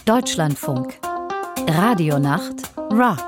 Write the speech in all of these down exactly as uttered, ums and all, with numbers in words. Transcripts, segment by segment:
Deutschlandfunk. Radionacht Rock.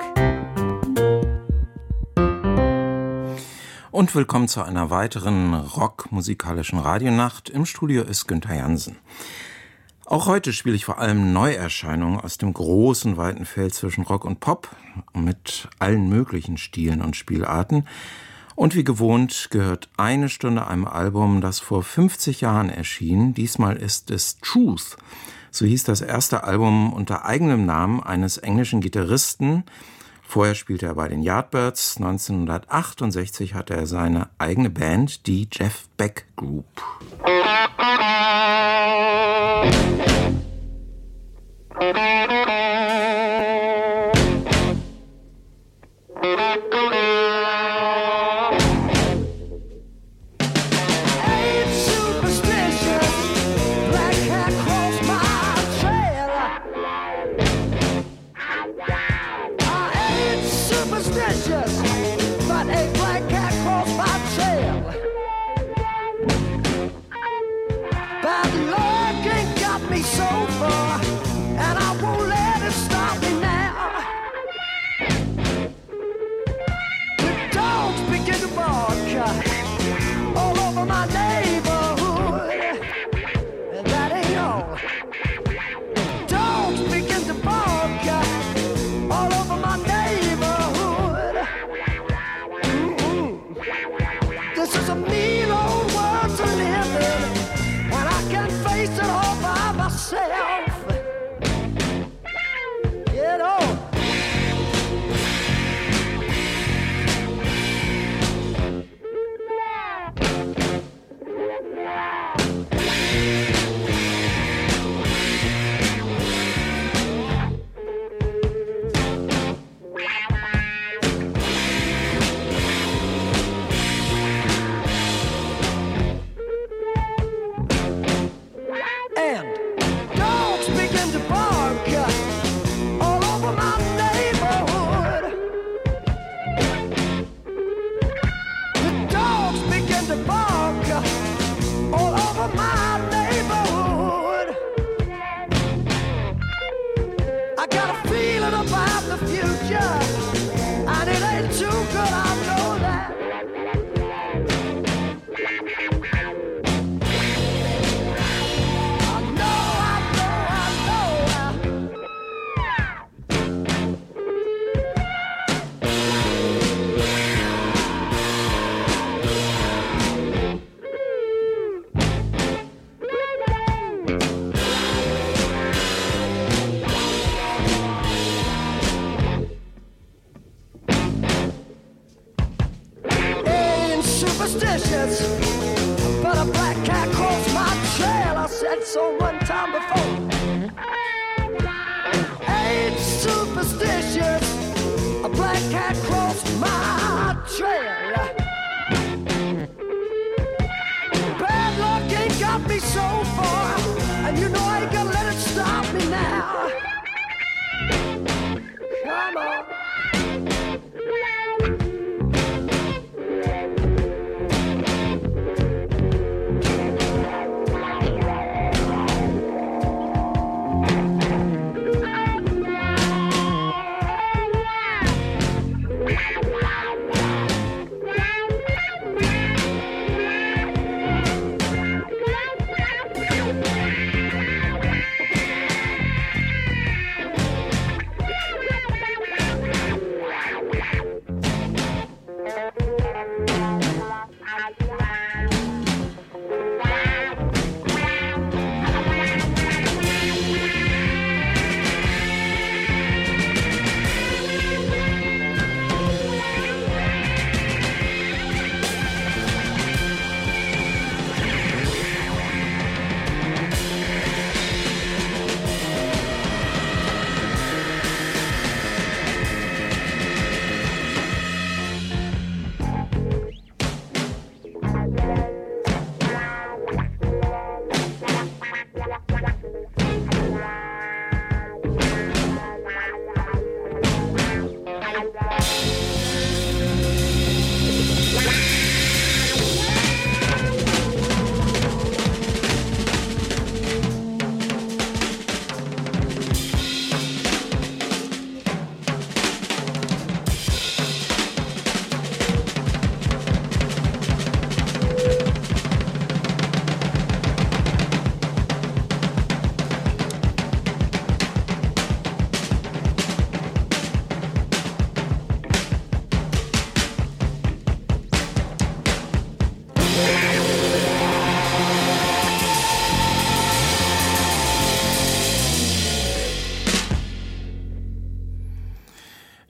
Und willkommen zu einer weiteren rockmusikalischen Radionacht. Im Studio ist Günther Jansen. Auch heute spiele ich vor allem Neuerscheinungen aus dem großen, weiten Feld zwischen Rock und Pop mit allen möglichen Stilen und Spielarten. Und wie gewohnt gehört eine Stunde einem Album, das vor fünfzig Jahren erschien. Diesmal ist es Truth. So hieß das erste Album unter eigenem Namen eines englischen Gitarristen. Vorher spielte er bei den Yardbirds. neunzehnhundertachtundsechzig hatte er seine eigene Band, die Jeff Beck Group. Bad luck ain't got me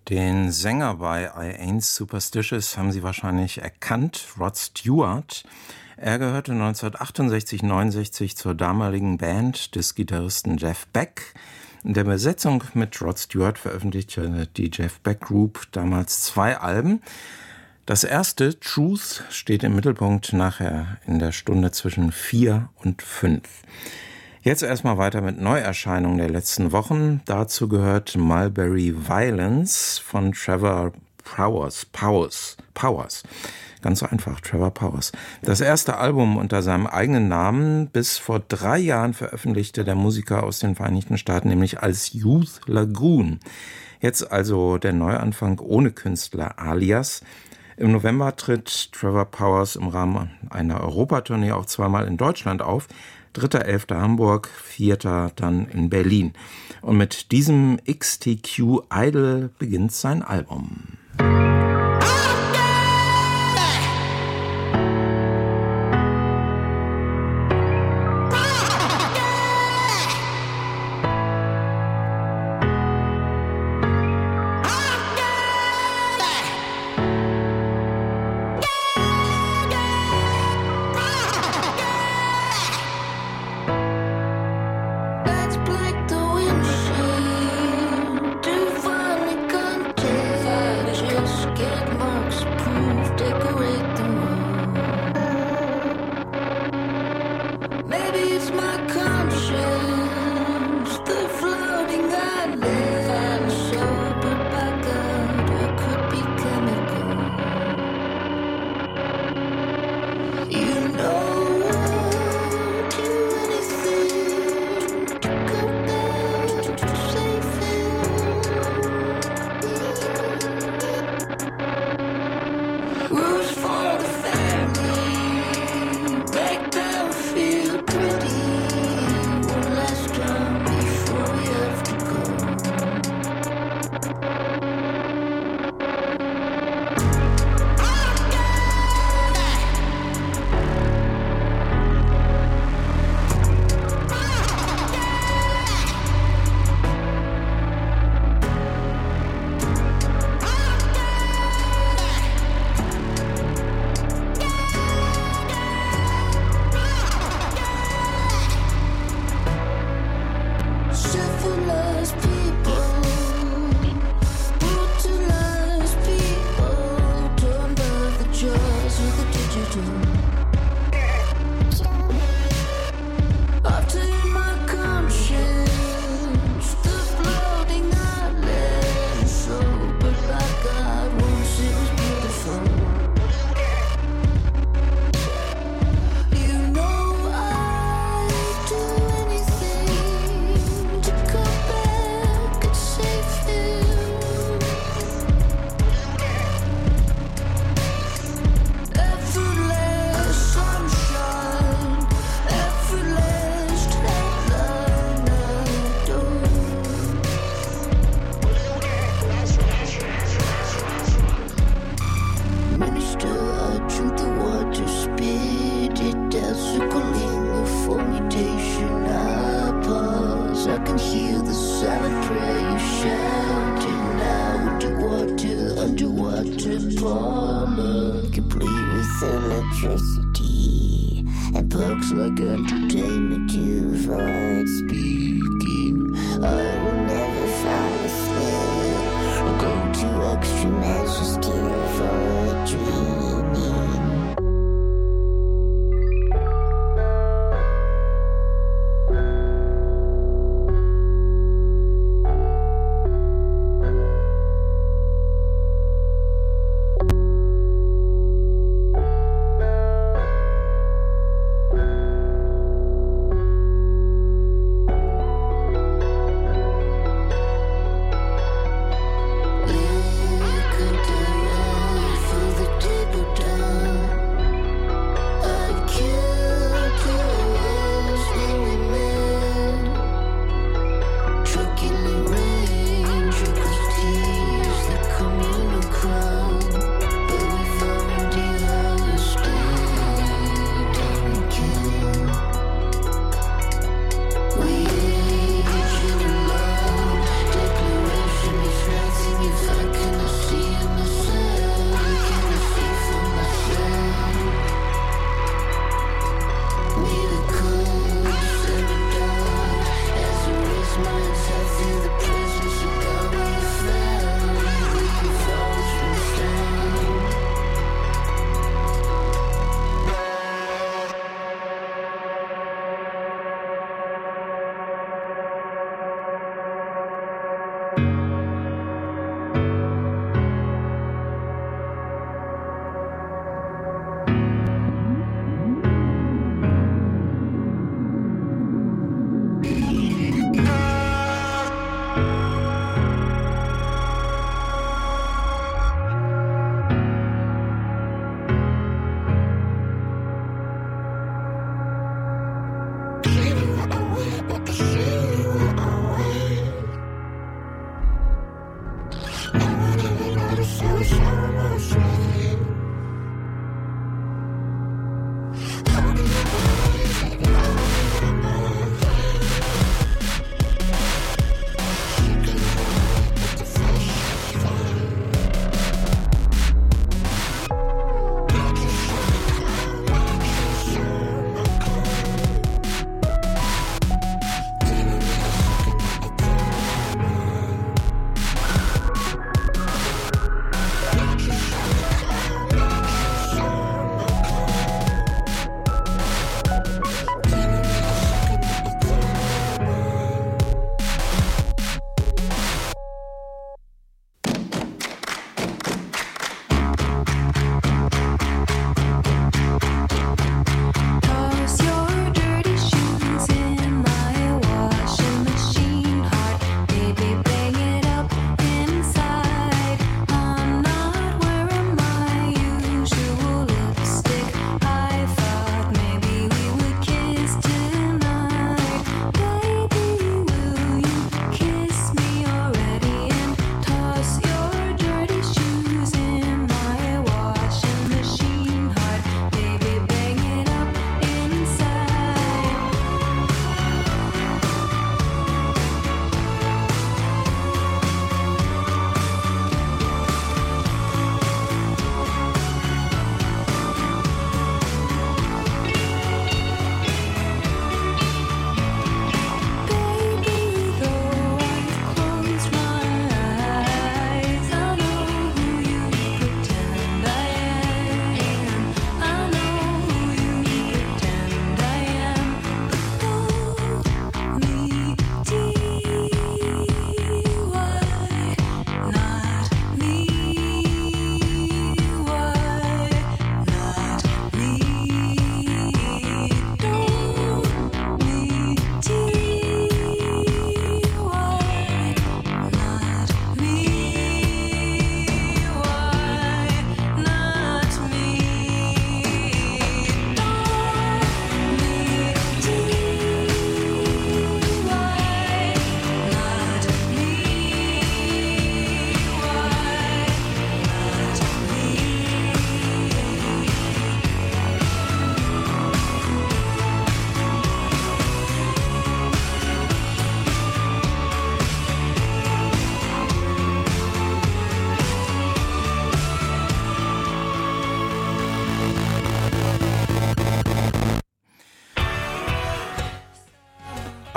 Den Sänger bei I Ain't Superstitious haben Sie wahrscheinlich erkannt, Rod Stewart. Er gehörte neunzehnhundertachtundsechzig neunundsechzig zur damaligen Band des Gitarristen Jeff Beck. In der Besetzung mit Rod Stewart veröffentlichte die Jeff Beck Group damals zwei Alben. Das erste, Truth, steht im Mittelpunkt nachher in der Stunde zwischen vier und fünf. Jetzt erstmal weiter mit Neuerscheinungen der letzten Wochen. Dazu gehört Mulberry Violence von Trevor Powers. Powers. Powers. Ganz so einfach, Trevor Powers. Das erste Album unter seinem eigenen Namen, bis vor drei Jahren veröffentlichte der Musiker aus den Vereinigten Staaten, nämlich als Youth Lagoon. Jetzt also der Neuanfang ohne Künstler alias. Im November tritt Trevor Powers im Rahmen einer Europatournee auch zweimal in Deutschland auf. dritter elfter Hamburg, vierter dann in Berlin. Und mit diesem X T Q Idol beginnt sein Album.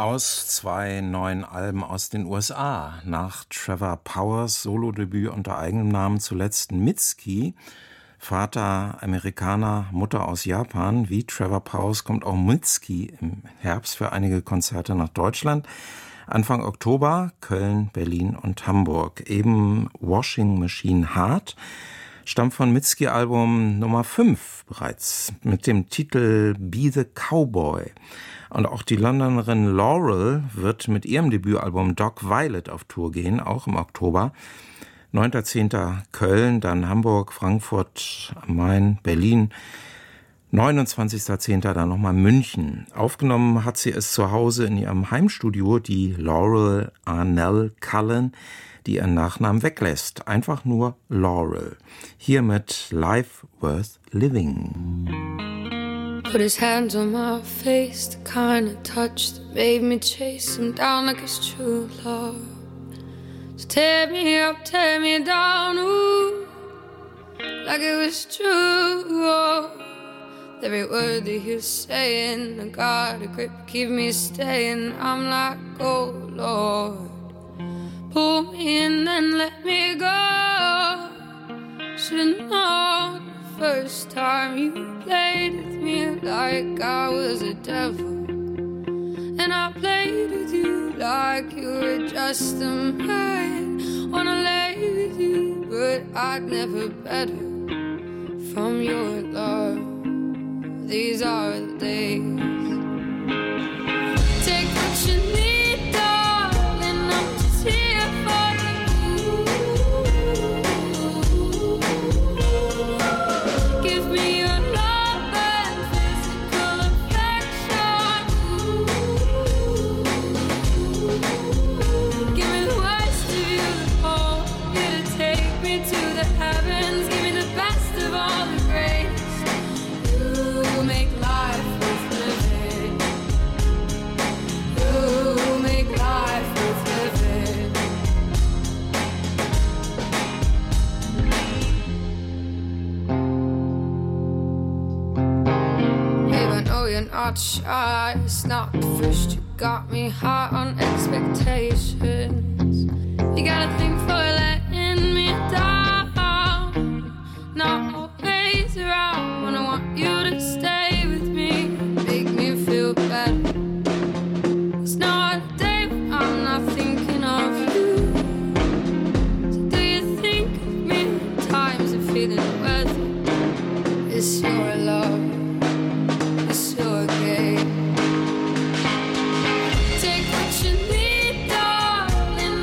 aus zwei neuen Alben aus den U S A. Nach Trevor Powers Solodebüt unter eigenem Namen zuletzt Mitski, Vater Amerikaner, Mutter aus Japan. Wie Trevor Powers kommt auch Mitski im Herbst für einige Konzerte nach Deutschland. Anfang Oktober Köln, Berlin und Hamburg. Eben Washing Machine Heart stammt von Mitski-Album Nummer fünf bereits mit dem Titel Be the Cowboy. Und auch die Londonerin Laurel wird mit ihrem Debütalbum Dog Violet auf Tour gehen, auch im Oktober. neunter zehnter Köln, dann Hamburg, Frankfurt am Main, Berlin. neunundzwanzigster zehnter dann nochmal München. Aufgenommen hat sie es zu Hause in ihrem Heimstudio, die Laurel Arnell Cullen, die ihren Nachnamen weglässt. Einfach nur Laurel. Hier mit Life Worth Living. Put his hands on my face, the kind of touch that made me chase him down like his true love. So tear me up, tear me down, ooh, like it was true. Oh. Every word that he was saying, I got a grip, keep me staying. I'm like, oh Lord, pull me in and let me go. Should've known the first time you played with me like I was a devil, and I played with you like you were just a man. Wanna lay with you, but I'd never better from your love. These are the days. Take what you need, darling, I'm just here for you. Give me your love and physical affection. Give me the words to you that hold you to take me to the heavens. Give me the best of all the grace. You make life worth living. You make life worth living. Babe, I know you're not shy. It's not the first. You got me high on expectations. You got a thing for letting me down. Not always around when I want you to stay with me, make me feel better. It's not a day when I'm not thinking of you. So do you think of me in times of feeling weather? It's your love, it's your game. Take what you need, darling,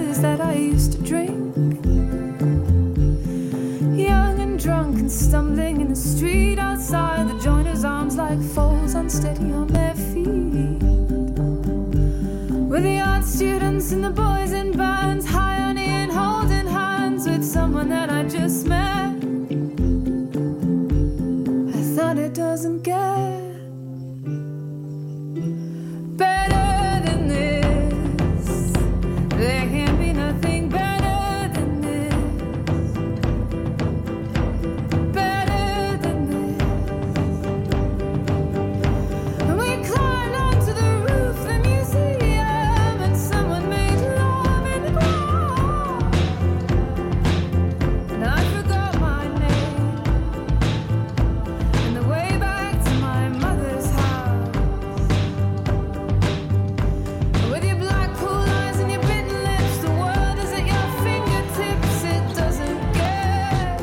booze that I used to drink. Young and drunk and stumbling in the street outside, the joiner's arms like foals unsteady on their feet. With the art students and the boys in bands, high on in holding hands with someone that I just met. I thought it doesn't get better than this. There can't be nothing better than this. Better than this. And we climbed onto the roof of the museum, and someone made love in the ground. And I forgot my name. And the way back to my mother's house. With your black pool eyes and your bitten lips, the world is at your fingertips. It doesn't get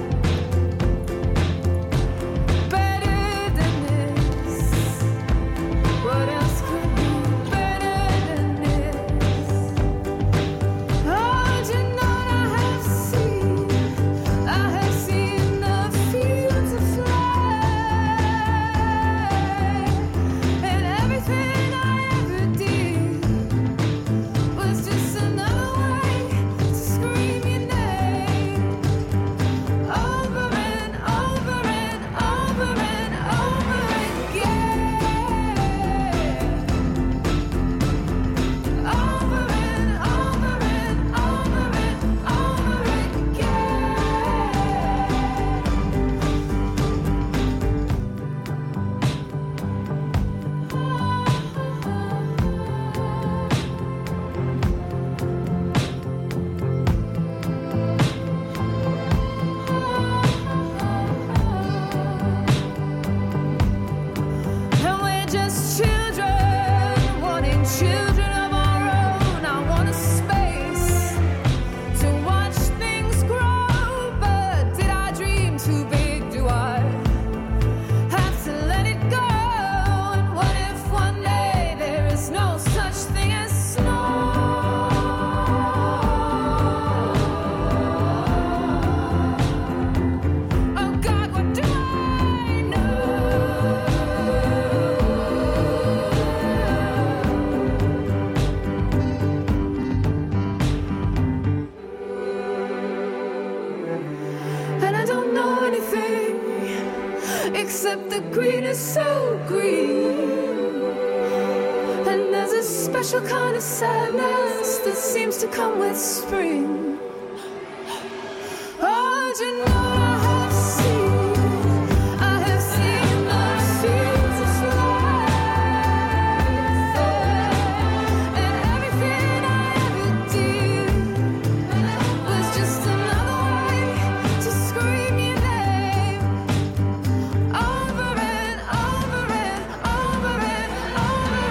better than this. What else could be better than this? Oh, do you know what I have seen? I have seen the fields of flame, and everything I ever did was just another way to scream your name over and over and over and over again. Over and over and over and over And we're just children, wanting children of our own. I want a space to watch things grow. But did I dream too big? Do I have to let it go? And what if one day there is no such thing as snow? Oh God, what do I know? And I don't know anything except the green is so green. And there's a special kind of sadness that seems to come with spring. Oh, do you know what I have seen? I have seen the fields of flame, and everything I ever did was just another way to scream your name over and over and over and over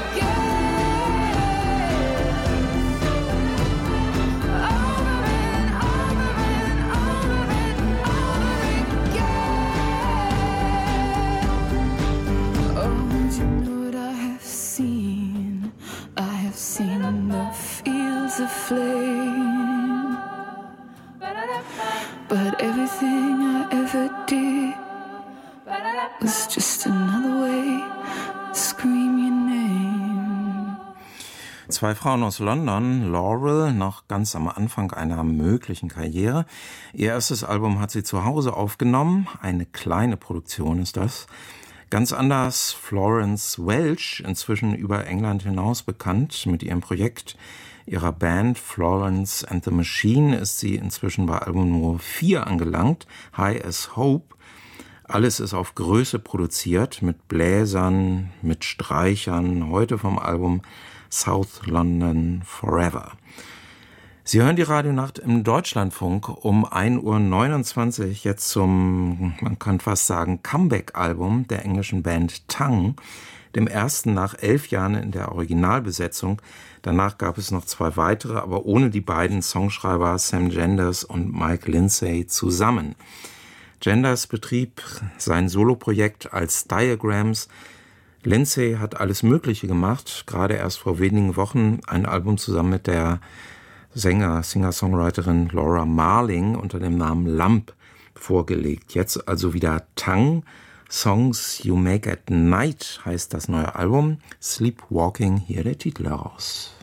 again. Over and over and over and over again. Oh, do you know what I have seen? I have seen the fields of flame, but everything I ever did was just another way to scream your name. Zwei Frauen aus London, Laurel, noch ganz am Anfang einer möglichen Karriere. Ihr erstes Album hat sie zu Hause aufgenommen. Eine kleine Produktion ist das. Ganz anders Florence Welch, inzwischen über England hinaus bekannt. Mit ihrem Projekt ihrer Band Florence and the Machine ist sie inzwischen bei Album Nummer vier angelangt. High as Hope. Alles ist auf Größe produziert, mit Bläsern, mit Streichern. Heute vom Album South London Forever. Sie hören die Radionacht im Deutschlandfunk um ein Uhr neunundzwanzig, jetzt zum, man kann fast sagen, Comeback-Album der englischen Band Tongue, dem ersten nach elf Jahren in der Originalbesetzung. Danach gab es noch zwei weitere, aber ohne die beiden Songschreiber Sam Genders und Mike Lindsay zusammen. Genders betrieb sein Soloprojekt als Diagrams. Lindsay hat alles Mögliche gemacht, gerade erst vor wenigen Wochen ein Album zusammen mit der Sänger, Singer-Songwriterin Laura Marling unter dem Namen Lamp vorgelegt. Jetzt also wieder Tang. Songs You Make at Night heißt das neue Album. Sleepwalking, hier der Titel heraus.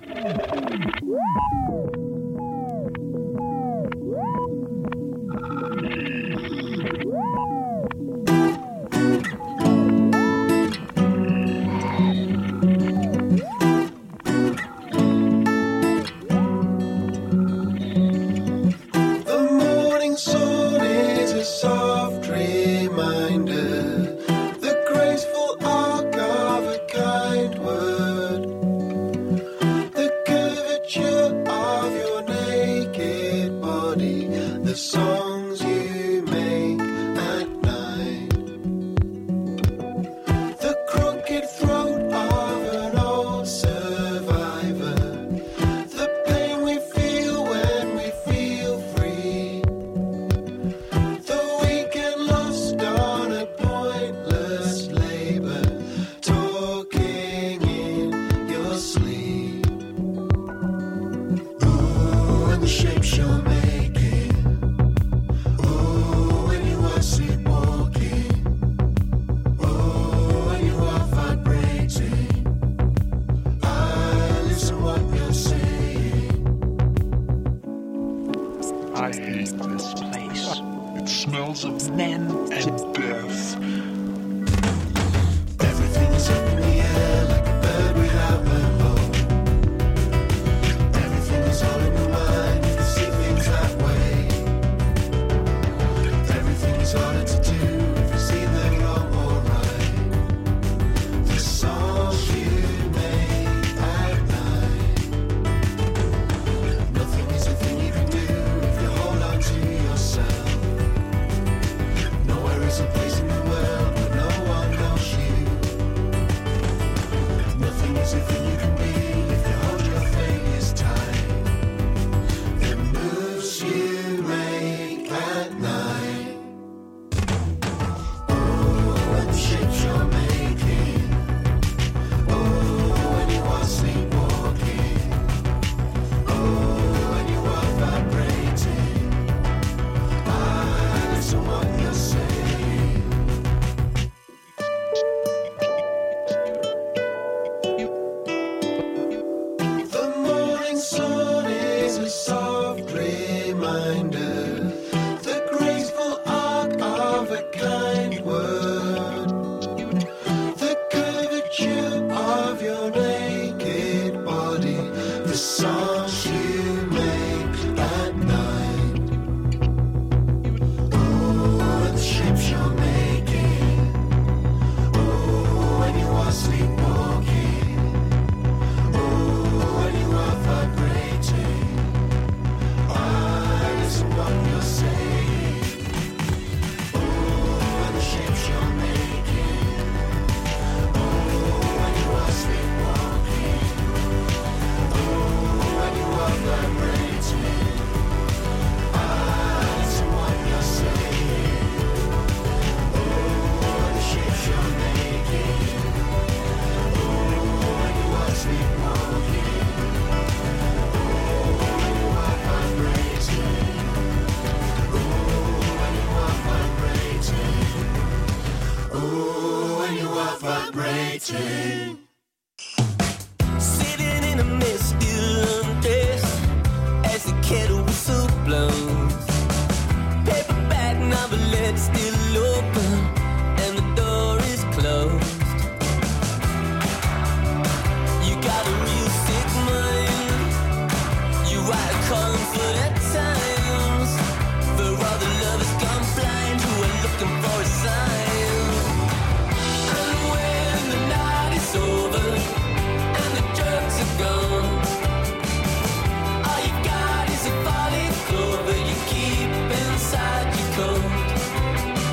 All you got is a falling clover you keep inside your coat.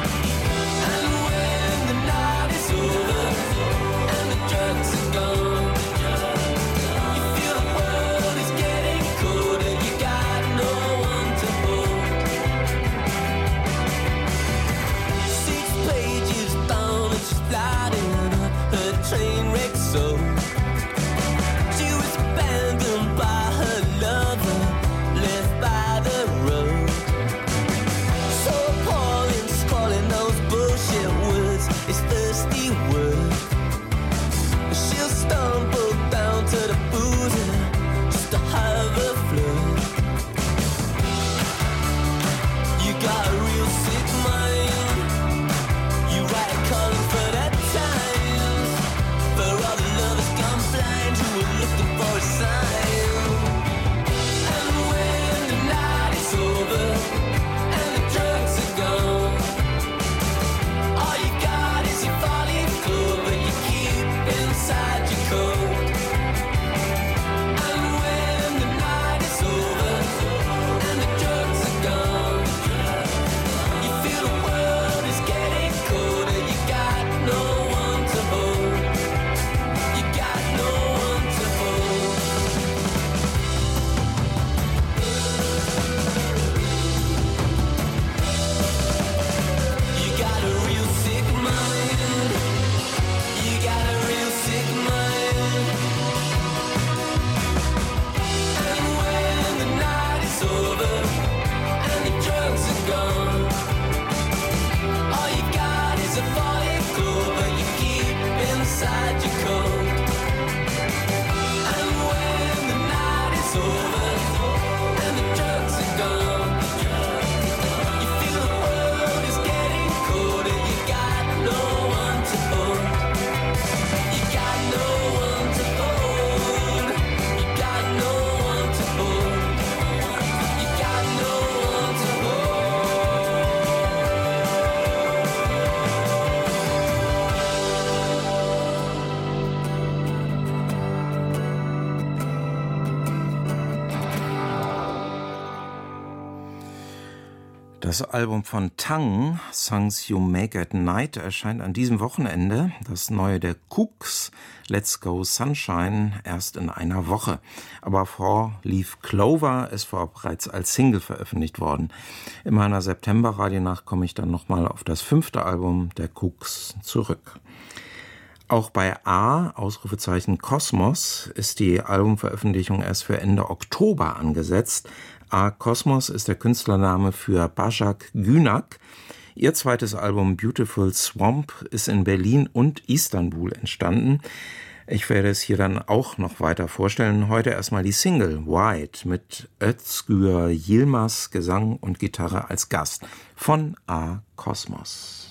Das Album von Tang, Songs You Make at Night, erscheint an diesem Wochenende. Das neue der Kooks, Let's Go Sunshine, erst in einer Woche. Aber Four Leaf Clover ist vorher bereits als Single veröffentlicht worden. In meiner September-Radionacht komme ich dann nochmal auf das fünfte Album der Kooks zurück. Auch bei A, Ausrufezeichen Kosmos, ist die Albumveröffentlichung erst für Ende Oktober angesetzt. A Kosmos ist der Künstlername für Başak Günak. Ihr zweites Album Beautiful Swamp ist in Berlin und Istanbul entstanden. Ich werde es hier dann auch noch weiter vorstellen. Heute erstmal die Single White mit Özgür Yilmaz, Gesang und Gitarre als Gast von A Kosmos.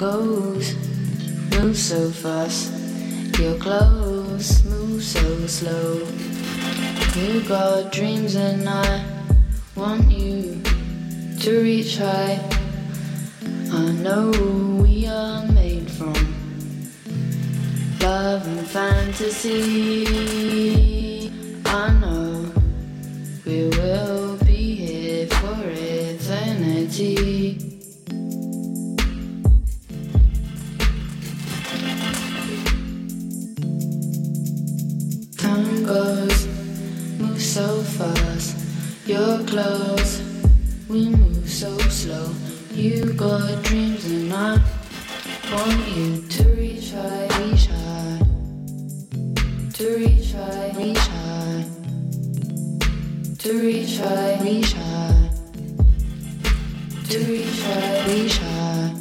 goes, move so fast. Your clothes move so slow. You got dreams and I want you to reach high. I know we are made from love and fantasy. I know we will be here for eternity. Time goes, move so fast. Your clothes, we move so slow. You got dreams and I want you to reach high, reach high, to reach high, reach high, to reach high, reach high, to reach high, reach high.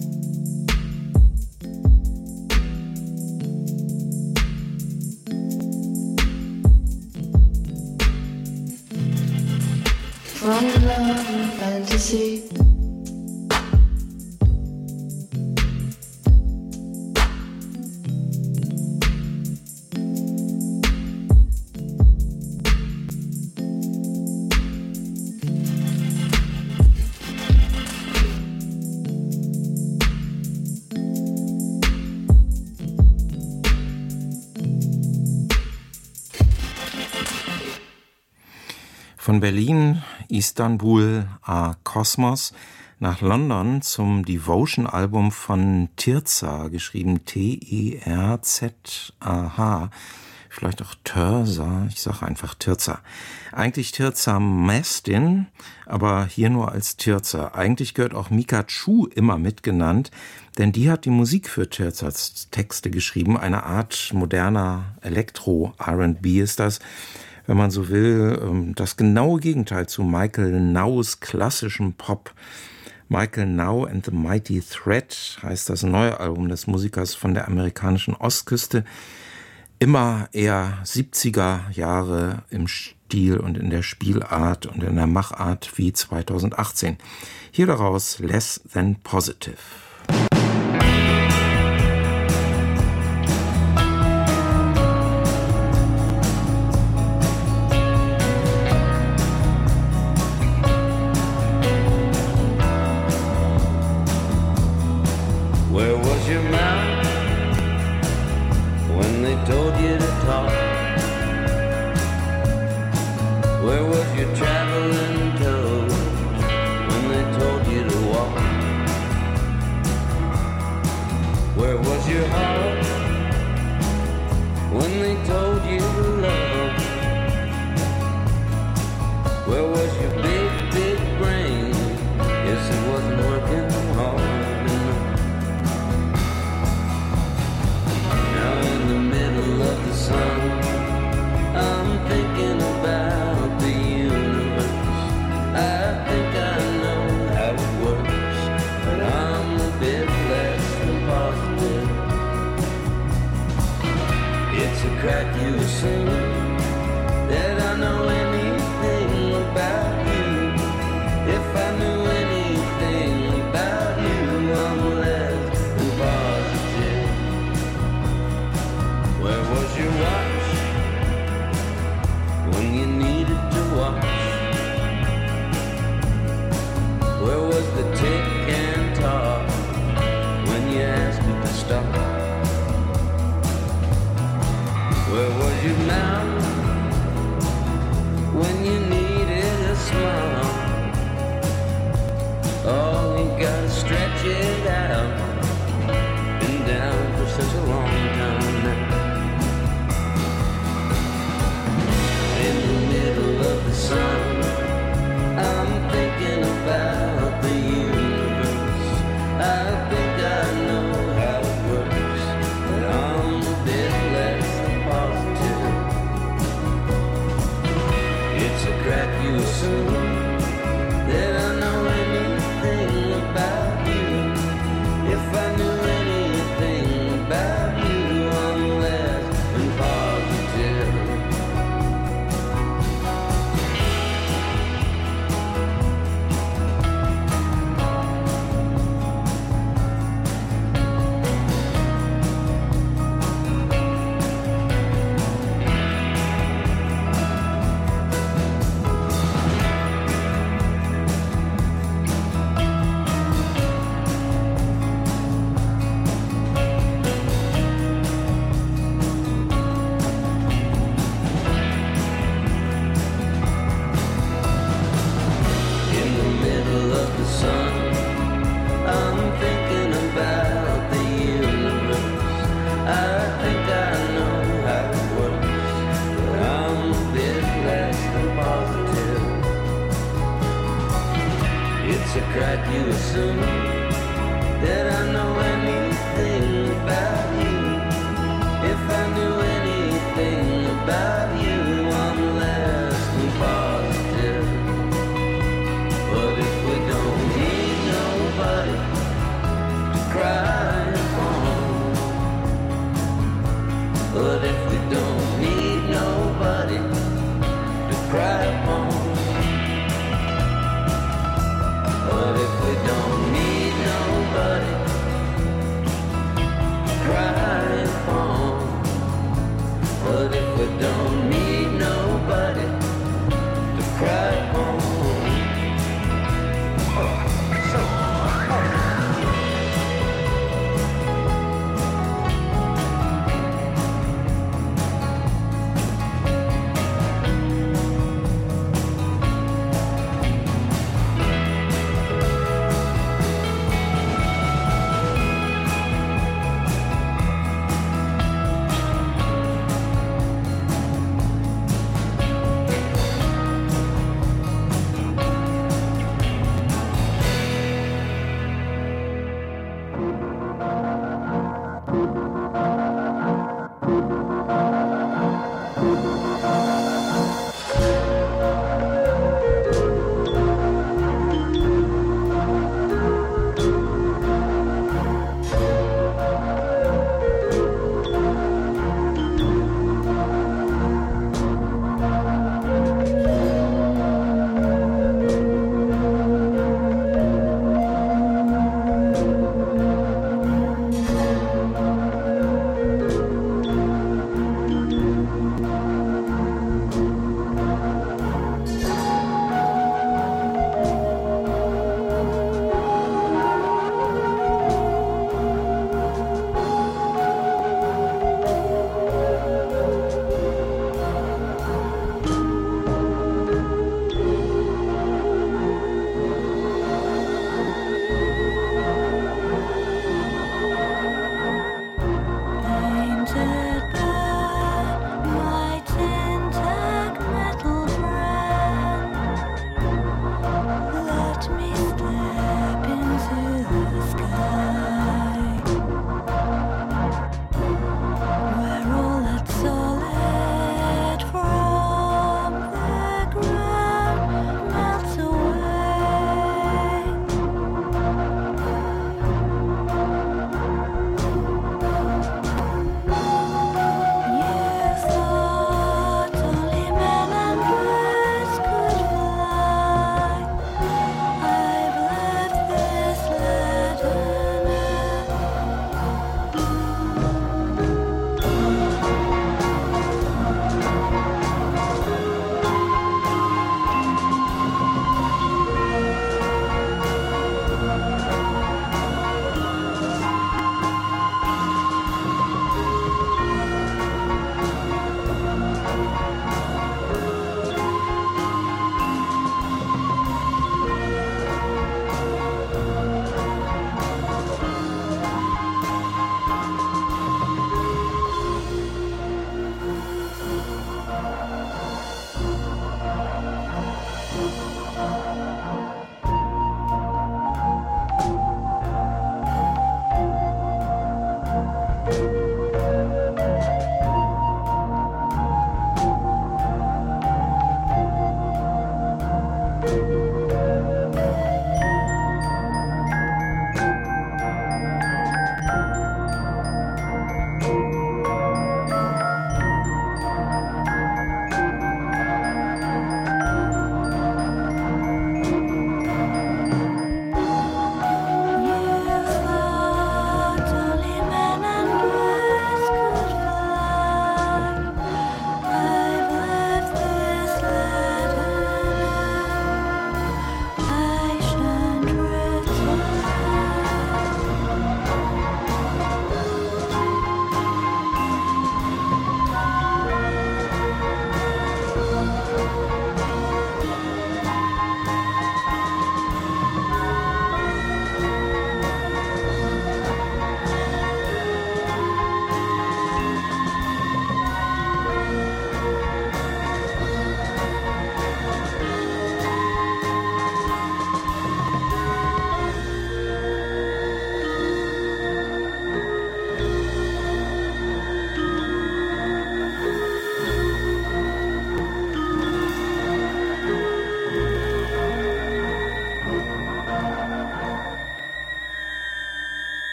From love and fantasy. Von Berlin, Istanbul, a Kosmos nach London zum Devotion-Album von Tirza, geschrieben T E R Z A H, vielleicht auch Tirza, ich sage einfach Tirza. Eigentlich Tirza Mastin, aber hier nur als Tirza. Eigentlich gehört auch Mika Chu immer mitgenannt, denn die hat die Musik für Tirzas Texte geschrieben, eine Art moderner Elektro-R and B ist das, wenn man so will, das genaue Gegenteil zu Michael Naus klassischem Pop. Michael Nau and the Mighty Threat heißt das neue Album des Musikers von der amerikanischen Ostküste. Immer eher siebziger Jahre im Stil und in der Spielart und in der Machart wie zweitausendachtzehn. Hier daraus Less Than Positive. If It's a crack you assume that I know anything about you. If I knew anything about you, I'm less than positive. But if we don't need nobody to cry for, but if we don't need nobody to cry for, but if we don't need nobody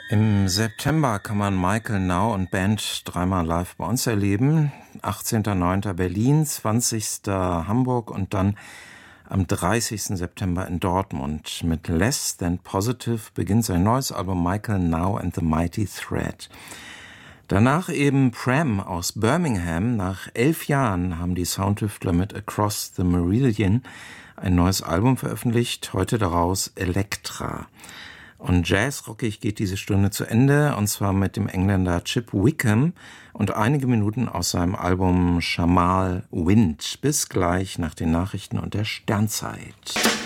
Im September kann man Michael Now und Band dreimal live bei uns erleben. achtzehnter neunter Berlin, zwanzigster Hamburg und dann am dreißigsten September in Dortmund. Mit Less Than Positive beginnt sein neues Album Michael Now and the Mighty Thread. Danach eben Pram aus Birmingham. Nach elf Jahren haben die Soundtüftler mit Across the Meridian ein neues Album veröffentlicht. Heute daraus Elektra. Und jazzrockig geht diese Stunde zu Ende, und zwar mit dem Engländer Chip Wickham und einige Minuten aus seinem Album Shamal Wind. Bis gleich nach den Nachrichten und der Sternzeit.